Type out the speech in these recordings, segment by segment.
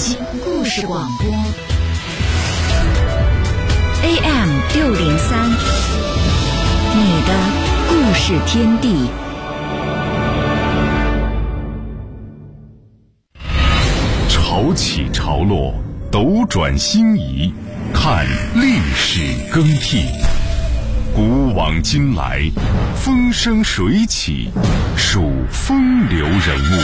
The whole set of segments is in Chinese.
新故事广播 AM603，你的故事天地。 潮起潮落，斗转星移，看历史更替。古往今来，风生水起，数风流人物。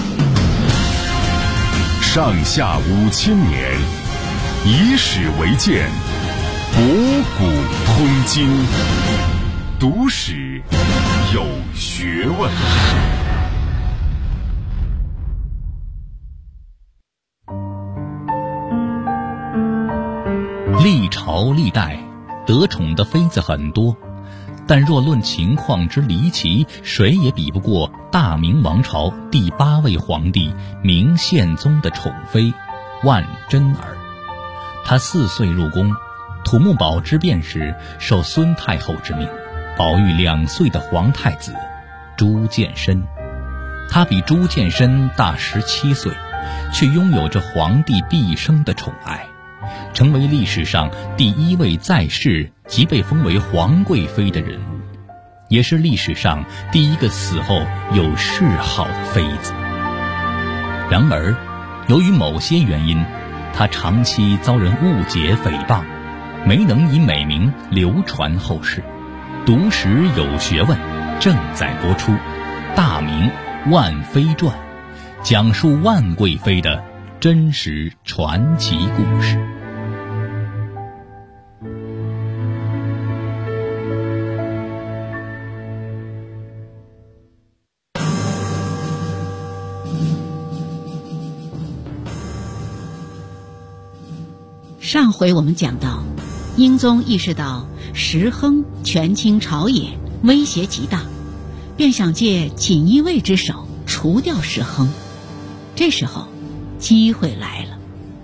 上下5000年，以史为鉴，博古通今，读史有学问。 历朝历代得宠的妃子很多，但若论情况之离奇，谁也比不过大明王朝第8位皇帝明宪宗的宠妃万贞儿。她4岁入宫，土木堡之变时受孙太后之命，保育2岁的皇太子朱见深。她比朱见深大17岁，却拥有着皇帝毕生的宠爱，成为历史上第1位在世即被封为皇贵妃的人物，也是历史上第1个死后有谥号的妃子。然而，由于某些原因，她长期遭人误解诽谤，没能以美名流传后世。读史有学问正在播出《大明万妃传》，讲述万贵妃的真实传奇故事。 上回我们讲到，英宗意识到石亨权倾朝野，威胁极大，便想借锦衣卫之手除掉石亨。这时候机会来了。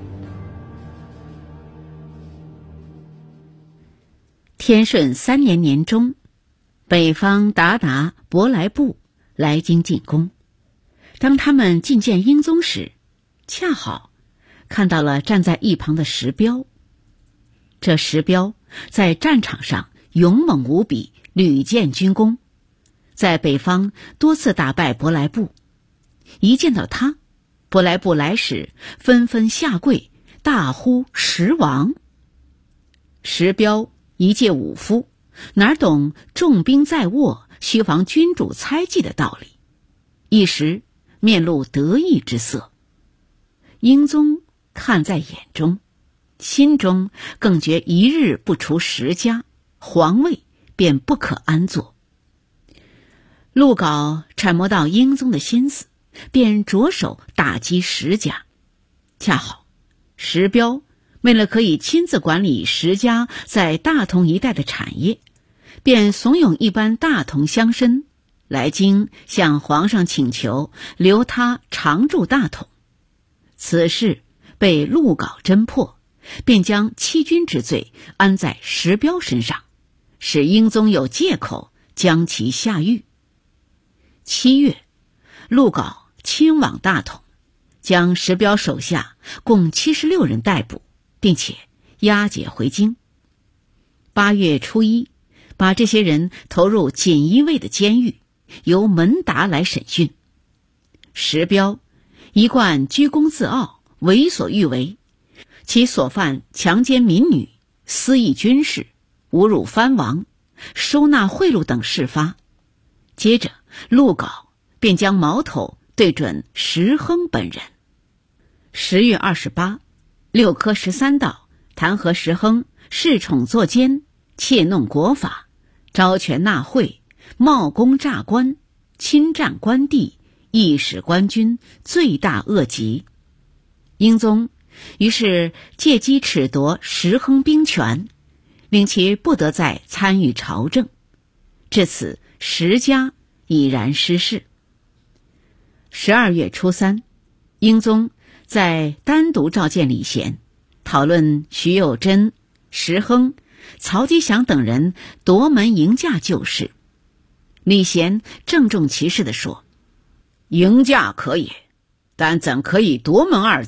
天顺3年年中，北方鞑靼伯来部来京进攻。当他们觐见英宗时，恰好看到了站在一旁的石彪。这石彪在战场上勇猛无比，屡建军功，在北方多次打败伯来部。一见到他，伯来部来使纷纷下跪，大呼石王。石彪一介武夫，哪懂重兵在握，须防君主猜忌的道理，一时面露得意之色。英宗看在眼中，心中更觉一日不除石家，皇位便不可安坐。陆稿揣摩到英宗的心思，便着手打击石家。恰好石彪为了可以亲自管理石家在大同一带的产业，便怂恿一班大同乡绅来京向皇上请求留他常驻大同。此事被陆稿侦破，便将欺君之罪安在石彪身上，使英宗有借口将其下狱。7月，陆稿亲往大同，将石彪手下共76人逮捕，并且押解回京。8月初1，把这些人投入锦衣卫的监狱，由门达来审讯。石彪一贯居功自傲，为所欲为，其所犯强奸民女、私议军事、侮辱藩王、收纳贿赂等事发。接着陆稿便将矛头对准石亨本人。10月28，六科13道弹劾石亨恃宠作奸，窃弄国法，招权纳贿，冒功诈官，侵占官地，役使官军，罪大恶极。英宗于是借机褫夺石亨兵权，令其不得再参与朝政。至此，石家已然失势。12月初3，英宗在单独召见李贤，讨论徐有贞、石亨、曹吉祥等人夺门迎驾旧事。李贤郑重其事地说：“迎驾可也，但怎可以夺门2字，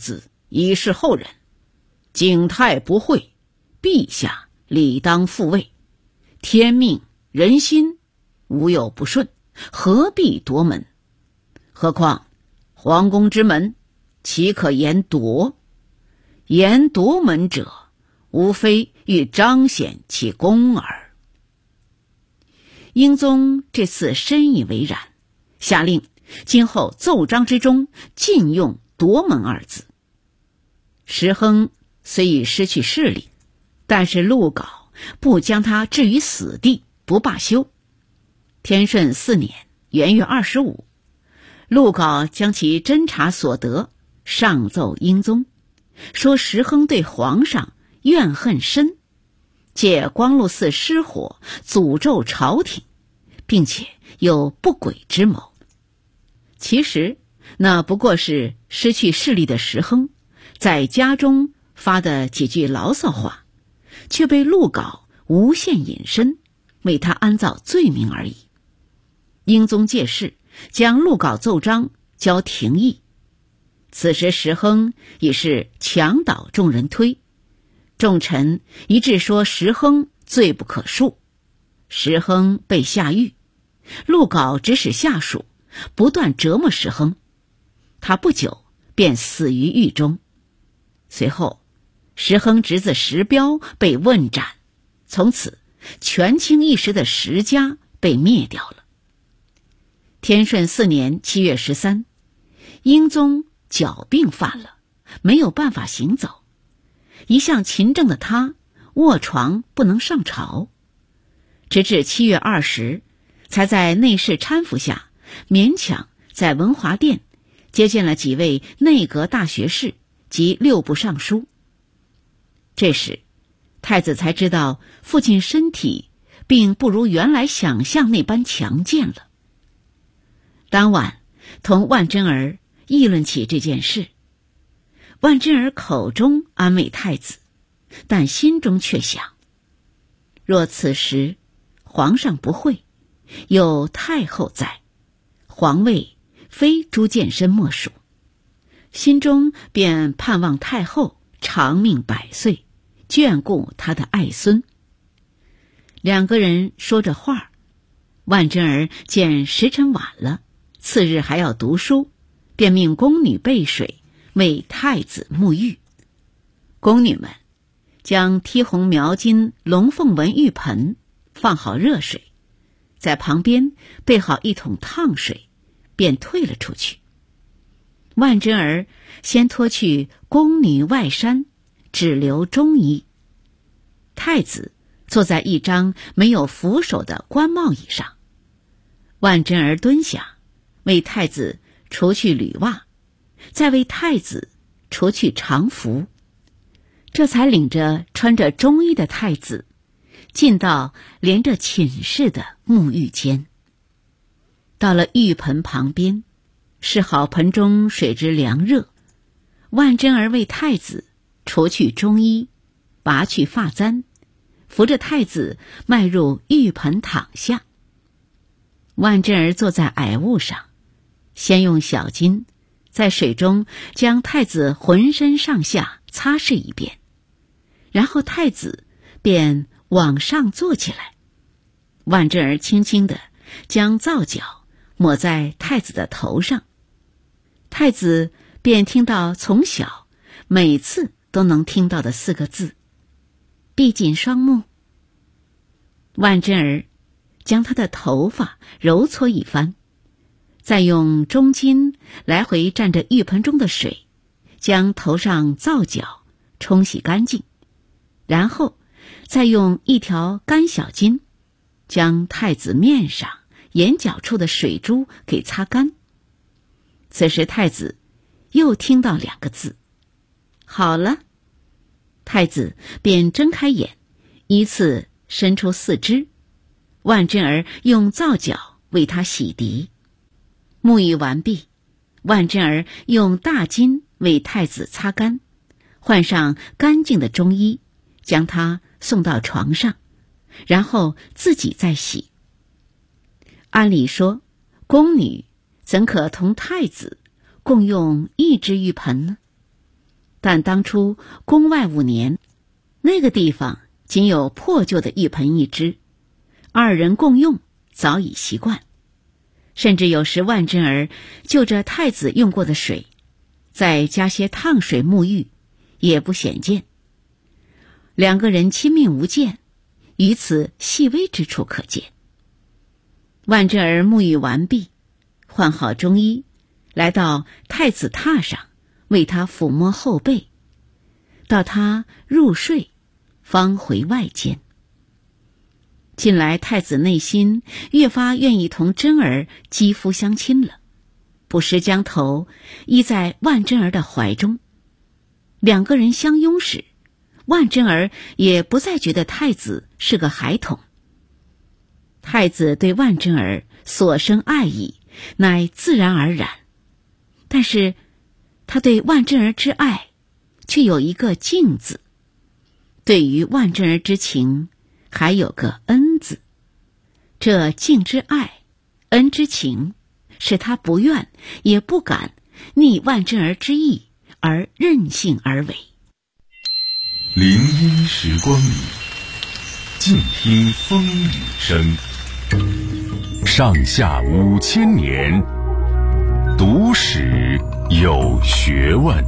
以示后人。景泰不讳，陛下理当复位。天命人心，无有不顺，何必夺门？何况皇宫之门，岂可言夺？言夺门者，无非欲彰显其功耳。英宗这次深以为然，下令今后奏章之中禁用夺门二字。石亨虽已失去势力，但是陆稿不将他置于死地，不罢休。天顺4年元月25，陆稿将其侦查所得上奏英宗，说石亨对皇上怨恨深，借光禄寺失火诅咒朝廷，并且有不轨之谋。其实那不过是失去势力的石亨在家中发的几句牢骚话，却被陆稿无限引申，为他安造罪名而已。英宗借势将陆稿奏章交廷议，此时石亨已是墙倒众人推，众臣一致说石亨罪不可恕。石亨被下狱，陆稿指使下属不断折磨石亨，他不久便死于狱中。随后石亨侄子石彪被问斩，从此权倾一时的石家被灭掉了。天顺4年7月13，英宗脚病犯了，没有办法行走。一向勤政的他卧床不能上朝，直至7月20，才在内侍搀扶下勉强在文华殿接见了几位内阁大学士及6部尚书。这时太子才知道父亲身体并不如原来想象那般强健了。当晚同万贞儿议论起这件事，万贞儿口中安慰太子，但心中却想，若此时皇上不讳，有太后在，皇位非朱见深莫属，心中便盼望太后长命百岁，眷顾他的爱孙。两个人说着话，万贞儿见时辰晚了，次日还要读书，便命宫女备水为太子沐浴。宫女们将剔红描金龙凤纹浴盆放好热水，在旁边备好一桶烫水，便退了出去。万贞儿先脱去宫女外衫，只留中衣。太子坐在一张没有扶手的官帽椅上，万贞儿蹲下为太子除去履袜，再为太子除去常服，这才领着穿着中衣的太子进到连着寝室的沐浴间。到了浴盆旁边，试好盆中水之凉热，万贞儿为太子除去中衣，拔去发簪，扶着太子迈入浴盆躺下。万贞儿坐在矮物上，先用小巾在水中将太子浑身上下擦拭一遍，然后太子便往上坐起来。万贞儿轻轻地将皂角抹在太子的头上，太子便听到从小每次都能听到的4个字：闭紧双目。万贞儿将他的头发揉搓一番，再用中巾来回蘸着浴盆中的水，将头上皂角冲洗干净，然后再用一条干小巾将太子面上眼角处的水珠给擦干。此时太子又听到2个字：好了。太子便睁开眼，依次伸出4肢，万贞儿用皂角为他洗涤。沐浴完毕，万贞儿用大巾为太子擦干，换上干净的中衣，将他送到床上，然后自己再洗。按理说，宫女怎可同太子共用一只浴盆呢？ 但当初宫外5年，那个地方仅有破旧的一盆一枝，2人共用早已习惯。甚至有时万贞儿就着太子用过的水，再加些烫水沐浴，也不显见。2个人亲密无间，于此细微之处可见。万贞儿沐浴完毕，换好中衣，来到太子榻上，为他抚摸后背，到他入睡，方回外间。近来太子内心越发愿意同贞儿肌肤相亲了，不时将头依在万贞儿的怀中。2个人相拥时，万贞儿也不再觉得太子是个孩童。太子对万贞儿所生爱意乃自然而然，但是他对万贞儿之爱却有一个敬字，对于万贞儿之情还有个恩字。这敬之爱，恩之情，使他不愿也不敢逆万贞儿之意而任性而为。 林荫时光里，静听风雨声。上下5000年，读史有学问。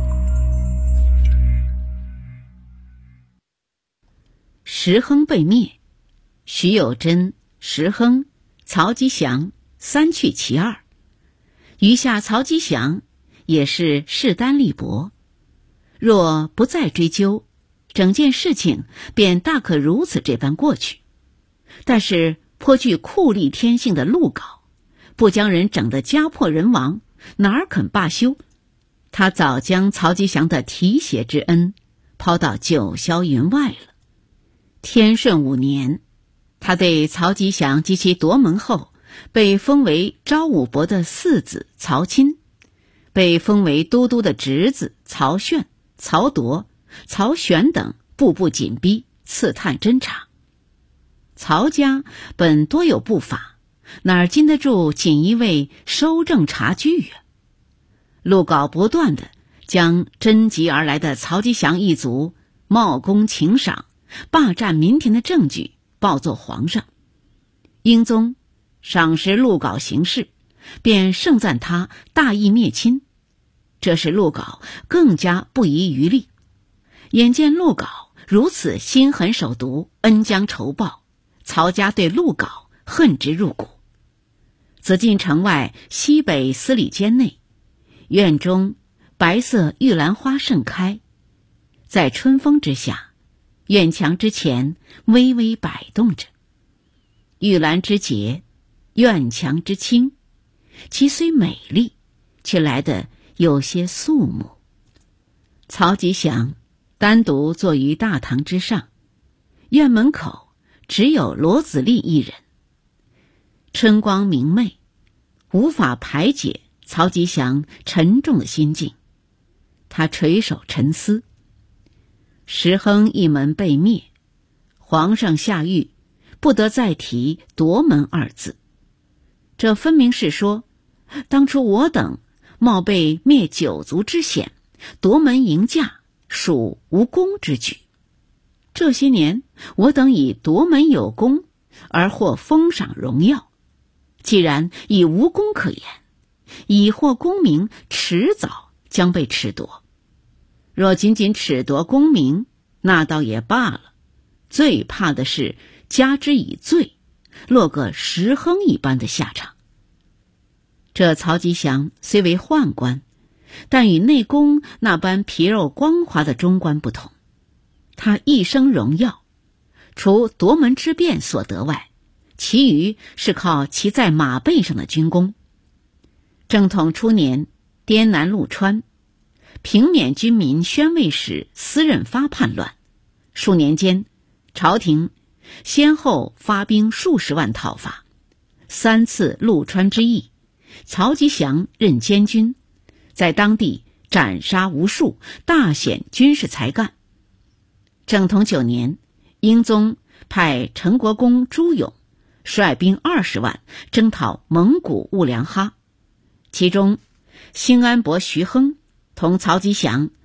石亨被灭，徐有贞、石亨、曹吉祥3去其2，余下曹吉祥也是势单力薄。若不再追究，整件事情便大可如此这般过去。但是颇具酷吏天性的陆皋，不将人整得家破人亡，哪儿肯罢休？他早将曹吉祥的提携之恩抛到九霄云外了。天顺5年，他对曹吉祥及其夺门后被封为昭武伯的4子曹钦，被封为都督的侄子曹炫、曹铎、曹玄等步步紧逼，刺探侦查。曹家本多有不法，哪儿经得住锦衣卫收证察据呀？陆皋不断地将征集而来的曹吉祥一族冒功请赏、霸占民田的证据报奏皇上。英宗赏识陆皋行事，便盛赞他大义灭亲，这使陆皋更加不遗余力。眼见陆皋如此心狠手毒，恩将仇报，曹家对陆皋恨之入骨。紫禁城外西北司礼监内，院中白色玉兰花盛开，在春风之下，院墙之前微微摆动着。玉兰之洁，院墙之清，其虽美丽，却来得有些肃穆。曹吉祥单独坐于大堂之上，院门口只有罗子立一人。春光明媚，无法排解曹吉祥沉重的心境。他垂首沉思。石亨一门被灭，皇上下谕不得再提夺门2字。这分明是说，当初我等冒被灭9族之险，夺门迎驾，属无功之举。这些年我等以夺门有功，而获封赏荣耀，既然已无功可言，已获功名迟早将被褫夺。若仅仅褫夺功名，那倒也罢了，最怕的是加之以罪，落个石亨一般的下场。这曹吉祥虽为宦官，但与内宫那般皮肉光滑的中官不同。他一生荣耀，除夺门之变所得外，其余是靠骑在马背上的军功。正统初年，滇南陆川，平缅军民宣慰使司任发叛乱，数年间，朝廷先后发兵数十万讨伐。3次陆川之役，曹吉祥任监军，在当地斩杀无数，大显军事才干。正统9年，英宗派成国公朱勇率兵20万征讨蒙古兀良哈，其中兴安伯徐亨同曹吉祥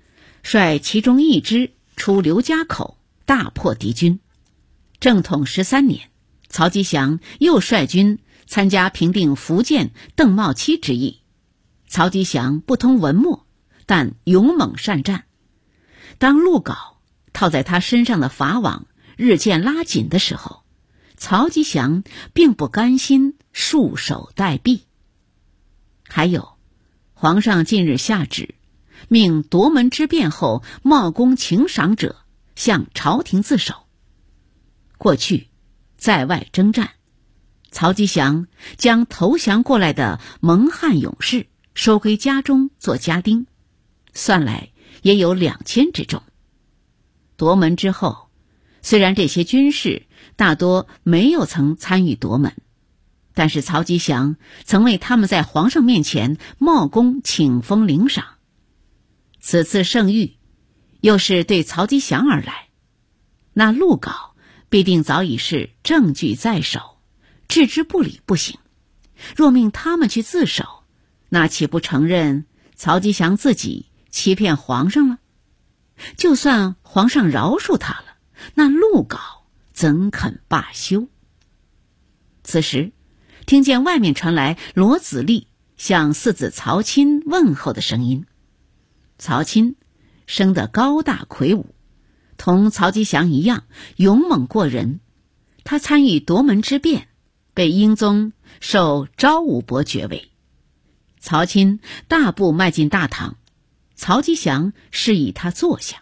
率其中一支出刘家口，大破敌军。正统13年，曹吉祥又率军参加平定福建邓茂期之役。曹吉祥不通文墨，但勇猛善战。当陆镐套在他身上的法网日渐拉紧的时候，曹吉祥并不甘心束手待毙。还有，皇上近日下旨，命夺门之变后冒功请赏者向朝廷自首。过去在外征战，曹吉祥将投降过来的蒙汉勇士收归家中做家丁，算来也有2000之众。夺门之后，虽然这些军士大多没有曾参与夺门，但是曹吉祥曾为他们在皇上面前冒功请封领赏。此次圣谕又是对曹吉祥而来，那陆镐必定早已是证据在手，置之不理不行。若命他们去自首，那岂不承认曹吉祥自己欺骗皇上了？就算皇上饶恕他了，那陆镐怎肯罢休？此时听见外面传来罗子立向四子曹钦问候的声音。曹钦生得高大魁梧，同曹吉祥一样勇猛过人。他参与夺门之变，被英宗授昭武伯爵位。曹钦大步迈进大堂，曹吉祥示意他坐下。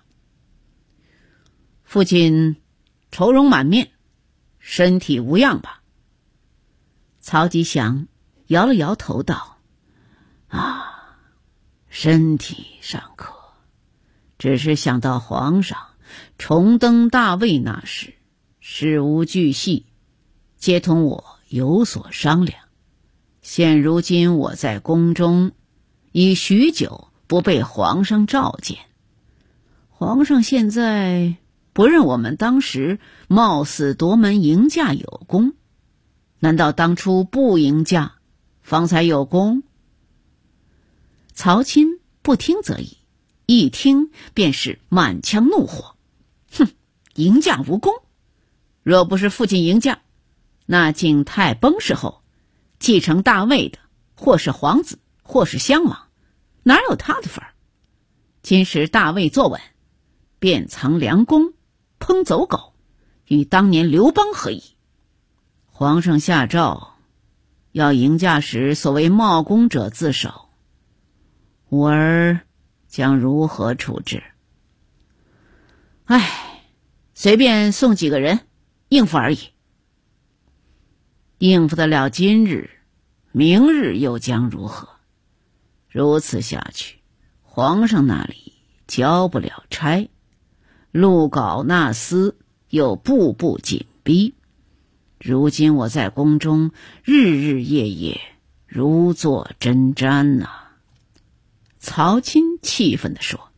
父亲愁容满面，身体无恙吧？曹吉祥摇了摇头道：身体尚可，只是想到皇上重登大位那时，事无巨细，皆同我有所商量。现如今我在宫中已许久不被皇上召见，皇上现在不认我们当时冒死夺门迎驾有功，难道当初不迎驾方才有功？曹钦不听则已，一听便是满腔怒火。迎驾无功？若不是父亲迎驾，那景泰崩逝后继承大位的或是皇子或是襄王，哪有他的份儿？今时大位坐稳，便藏良弓烹走狗，与当年刘邦何异？皇上下诏要迎驾时所谓冒功者自首，吾儿将如何处置？随便送几个人应付而已。应付得了今日，明日又将如何？如此下去，皇上那里交不了差，陆镐那厮又步步紧逼。如今我在宫中日日夜夜如坐针毡呐。曹钦气愤地说：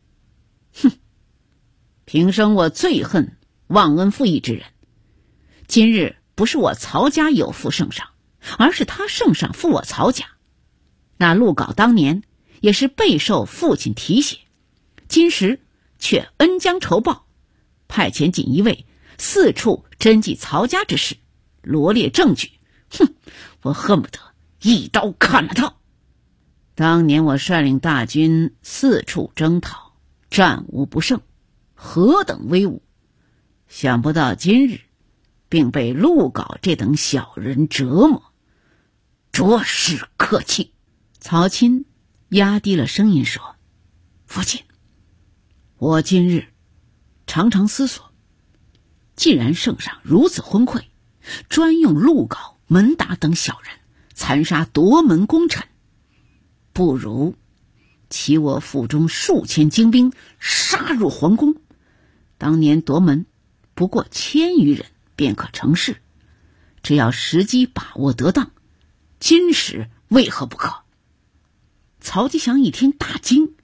平生我最恨忘恩负义之人，今日不是我曹家有负圣上，而是他圣上负我曹家。那陆镐当年也是备受父亲提携，今时却恩将仇报，派遣锦衣卫四处侦缉曹家之事，罗列证据。我恨不得一刀砍了他。当年我率领大军四处征讨，战无不胜，何等威武！想不到今日并被陆镐这等小人折磨，着实可气。曹钦压低了声音说：父亲，我今日常常思索，既然圣上如此昏聩，专用陆镐、门达等小人残杀夺门功臣，不如起我府中数千精兵杀入皇宫。当年夺门不过1000余人便可成事，只要时机把握得当，今时为何不可？曹吉祥一听大惊，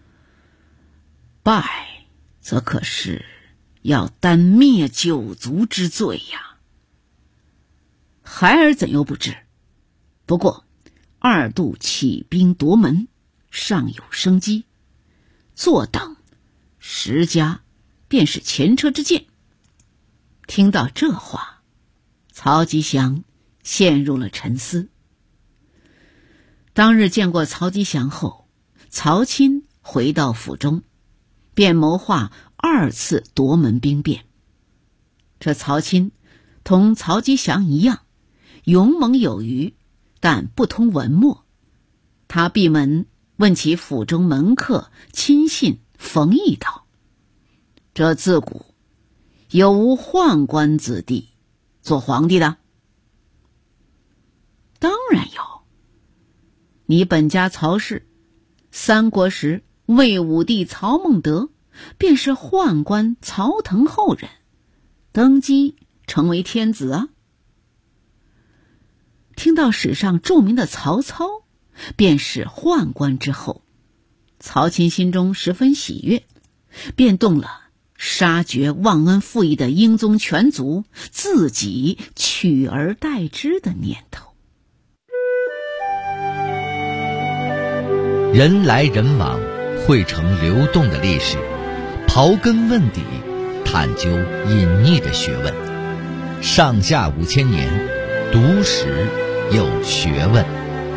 败则可是要担灭九族之罪呀。孩儿怎又不知？不过二度起兵夺门尚有生机，坐等 10家，便是前车之鉴。听到这话，曹吉祥陷入了沉思。当日见过曹吉祥后，曹钦回到府中，便谋划2次夺门兵变。这曹钦同曹吉祥一样，勇猛有余，但不通文墨。他闭门问其府中门客亲信冯异道：这自古有无宦官子弟做皇帝的？当然有。你本家曹氏三国时魏武帝曹孟德便是宦官曹腾后人，登基成为天子啊。听到史上著名的曹操便是宦官之后，曹钦心中十分喜悦，便动了杀绝忘恩负义的英宗全族，自己取而代之的念头。 人来人往，汇成流动的历史，刨根问底，探究隐匿的学问。上下5000年，读史有学问。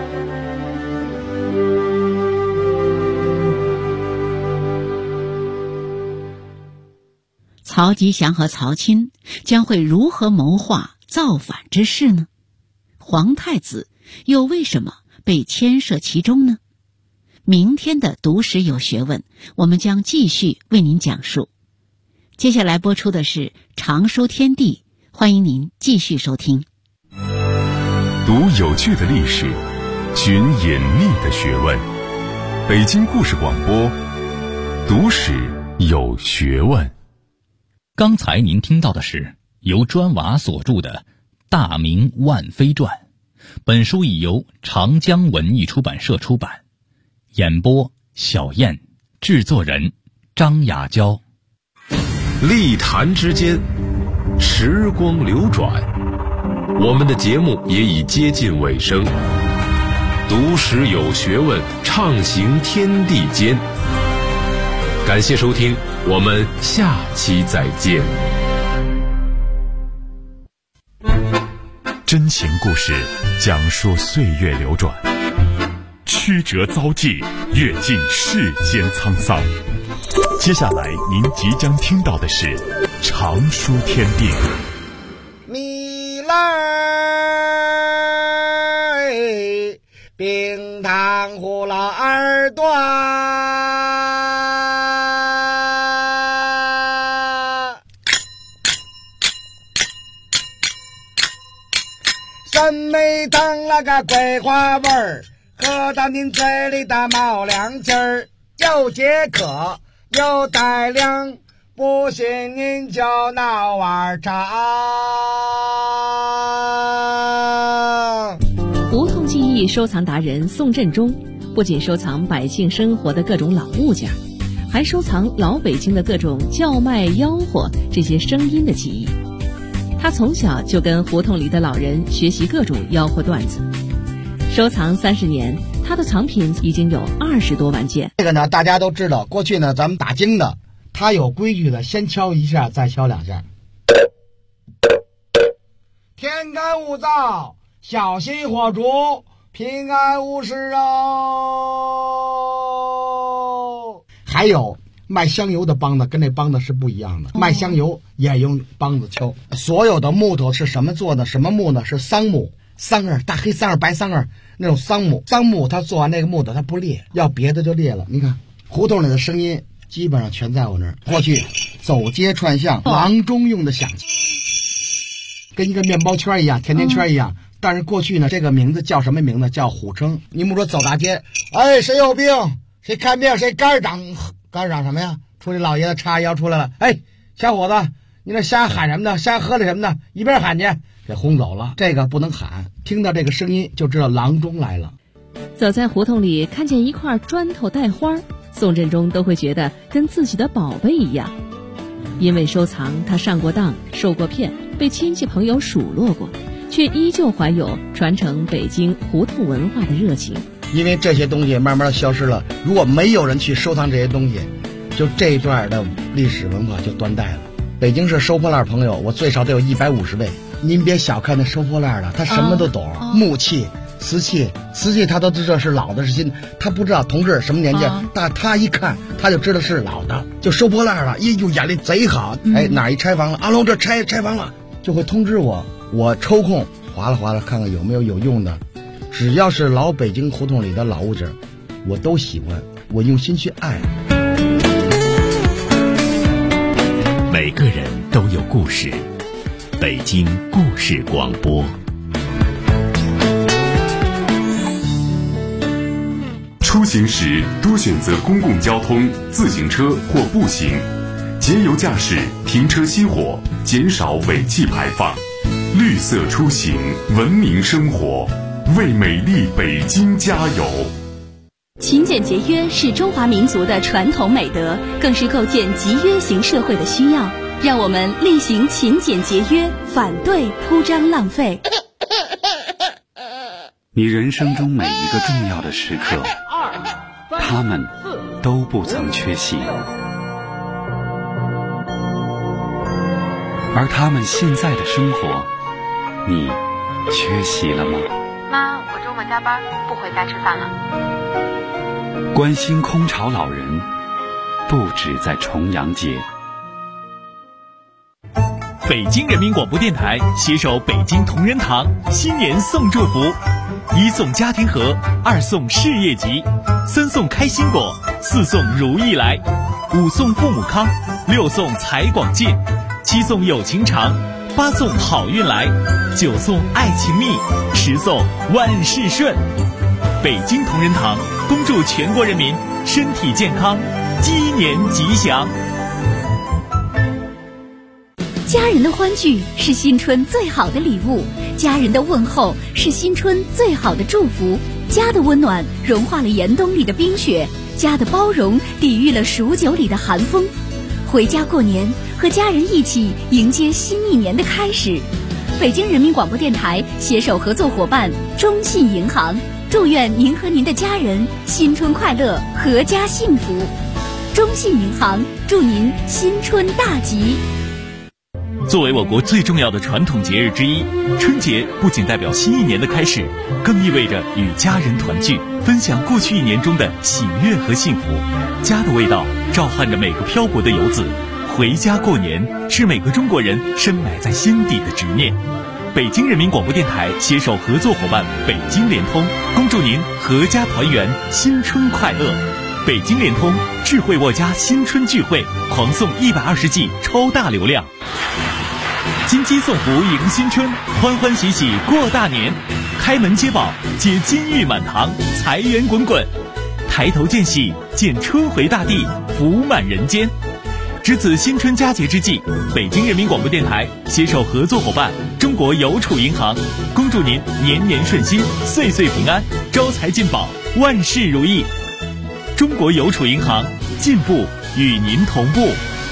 曹吉祥和曹钦将会如何谋划造反之事呢？皇太子又为什么被牵涉其中呢？明天的读史有学问，我们将继续为您讲述。接下来播出的是常书天地，欢迎您继续收听。 读有趣的历史，寻隐秘的学问。北京故事广播，读史有学问。 刚才您听到的是由砖瓦所著的《大明万妃传》，本书已由长江文艺出版社出版。演播小燕，制作人张雅娇。 历坛之间，时光流转，我们的节目也已接近尾声。读史有学问，畅行天地间。感谢收听，我们下期再见。 真情故事，讲述岁月流转，曲折遭际，阅尽世间沧桑。接下来您即将听到的是常书天地。 米来冰糖葫芦耳朵，审美当了个桂花味儿，喝到您嘴里的冒凉气儿，又解渴又带凉，不信您就闹碗茶。 胡同记忆收藏达人宋振中不仅收藏百姓生活的各种老物件，还收藏老北京的各种叫卖吆喝这些声音的记忆。他从小就跟胡同里的老人学习各种吆喝段子，收藏30年，他的藏品已经有20多万件。 这个呢，大家都知道，过去呢咱们打更的，他有规矩的，先敲一下，再敲2下。天干物燥，小心火烛，平安无事哦。还有卖香油的梆子跟那梆子是不一样的，卖香油也用梆子敲。所有的木头是什么做的？什么木呢？是桑木，桑叶，大黑桑叶、白桑叶那种桑木。桑木它做完那个木头它不裂，要别的就裂了。你看胡同里的声音基本上全在我那儿。过去走街串巷，郎中用的响器，跟一个面包圈一样，甜甜圈一样。但是过去呢，这个名字叫什么名字？叫虎称。你们说走大街，哎，谁有病？谁看病？谁肝长什么呀？出去老爷子叉腰出来了，哎，小伙子，你那瞎喊什么呢？瞎喝的什么呢？一边喊去，给轰走了。这个不能喊，听到这个声音就知道郎中来了。 走在胡同里，看见一块砖头带花，宋振中都会觉得跟自己的宝贝一样。因为收藏，他上过当，受过骗，被亲戚朋友数落过，却依旧怀有传承北京胡同文化的热情。 因为这些东西慢慢的消失了，如果没有人去收藏这些东西， 就这一段的历史文化就断代了。北京市收破烂朋友，我最少得有150位。您别小看那收破烂的，他什么都懂，木器、瓷器他都知道是老的是新的，他不知道同志什么年纪，但他一看他就知道是老的，就收破烂了，呦眼力贼好，哪一拆房了，阿龙这拆房了，就会通知我，我抽空划拉看看有没有用的，只要是老北京胡同里的老物件，我都喜欢，我用心去爱。 每个人都有故事，北京故事广播。 出行时多选择公共交通、自行车或步行，节油驾驶，停车熄火，减少尾气排放。绿色出行，文明生活，为美丽北京加油。 勤俭节约是中华民族的传统美德，更是构建集约型社会的需要。让我们厉行勤俭节约，反对铺张浪费。 你人生中每一个重要的时刻，他们都不曾缺席，而他们现在的生活，你缺席了吗？ 妈，我周末加班，不回家吃饭了。 关心空巢老人，不止在重阳节。 北京人民广播电台携手北京同仁堂新年送祝福：1送家庭盒，2送事业吉，3送开心果，4送如意来，5送父母康，6送财广进，7送友情长，8送好运来，9送爱情蜜，10送万事顺。北京同仁堂恭祝全国人民身体健康，鸡年吉祥。 家人的欢聚是新春最好的礼物，家人的问候是新春最好的祝福。家的温暖融化了严冬里的冰雪，家的包容抵御了数九里的寒风。回家过年，和家人一起迎接新一年的开始。北京人民广播电台携手合作伙伴中信银行，祝愿您和您的家人新春快乐，阖家幸福。中信银行祝您新春大吉。 作为我国最重要的传统节日之一，春节不仅代表新一年的开始，更意味着与家人团聚，分享过去一年中的喜悦和幸福。家的味道召唤着每个漂泊的游子，回家过年是每个中国人深埋在心底的执念。北京人民广播电台携手合作伙伴北京联通，恭祝您阖家团圆，新春快乐。北京联通智慧沃家新春聚会，狂送120G 超大流量。金鸡送福迎新春，欢欢喜喜过大年，开门接宝，接金玉满堂，财源滚滚，抬头见喜，见春回大地，福满人间。值此新春佳节之际，北京人民广播电台携手合作伙伴中国邮储银行，恭祝您年年顺心，岁岁平安，招财进宝，万事如意。中国邮储银行，进步与您同步。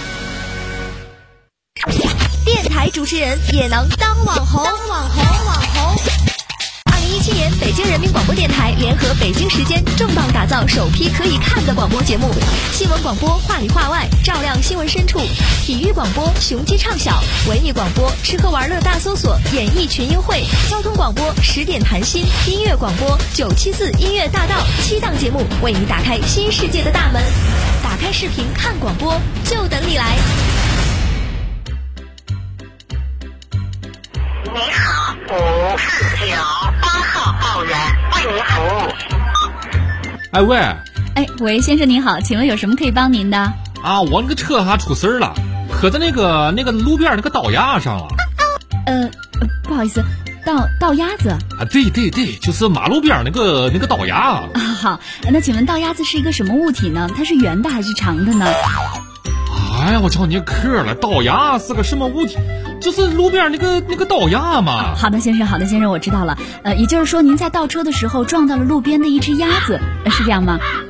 电台主持人也能当网红。2017年，北京人民广播电台联合北京时间重磅打造首批可以看的广播节目：新闻广播话里话外，照亮新闻深处；体育广播雄鸡唱晓；文艺广播吃喝玩乐大搜索，演艺群英会；交通广播10点谈心；音乐广播974音乐大道，7档节目为你打开新世界的大门。打开视频看广播，就等你来。 你好，549 8号报员为您服务。 哎喂， 喂，先生您好，请问有什么可以帮您的？ 啊，我那个车出事儿了，磕在那个路边那个道牙上了。 不好意思，道鸭子啊？对，就是马路边那个道牙啊。 好，那请问道鸭子是一个什么物体呢？它是圆的还是长的呢？ 哎呀，我叫你磕了，道牙是个什么物体？就是路边那个道牙嘛。 好的，先生，我知道了。也就是说您在倒车的时候撞到了路边的一只鸭子，是这样吗？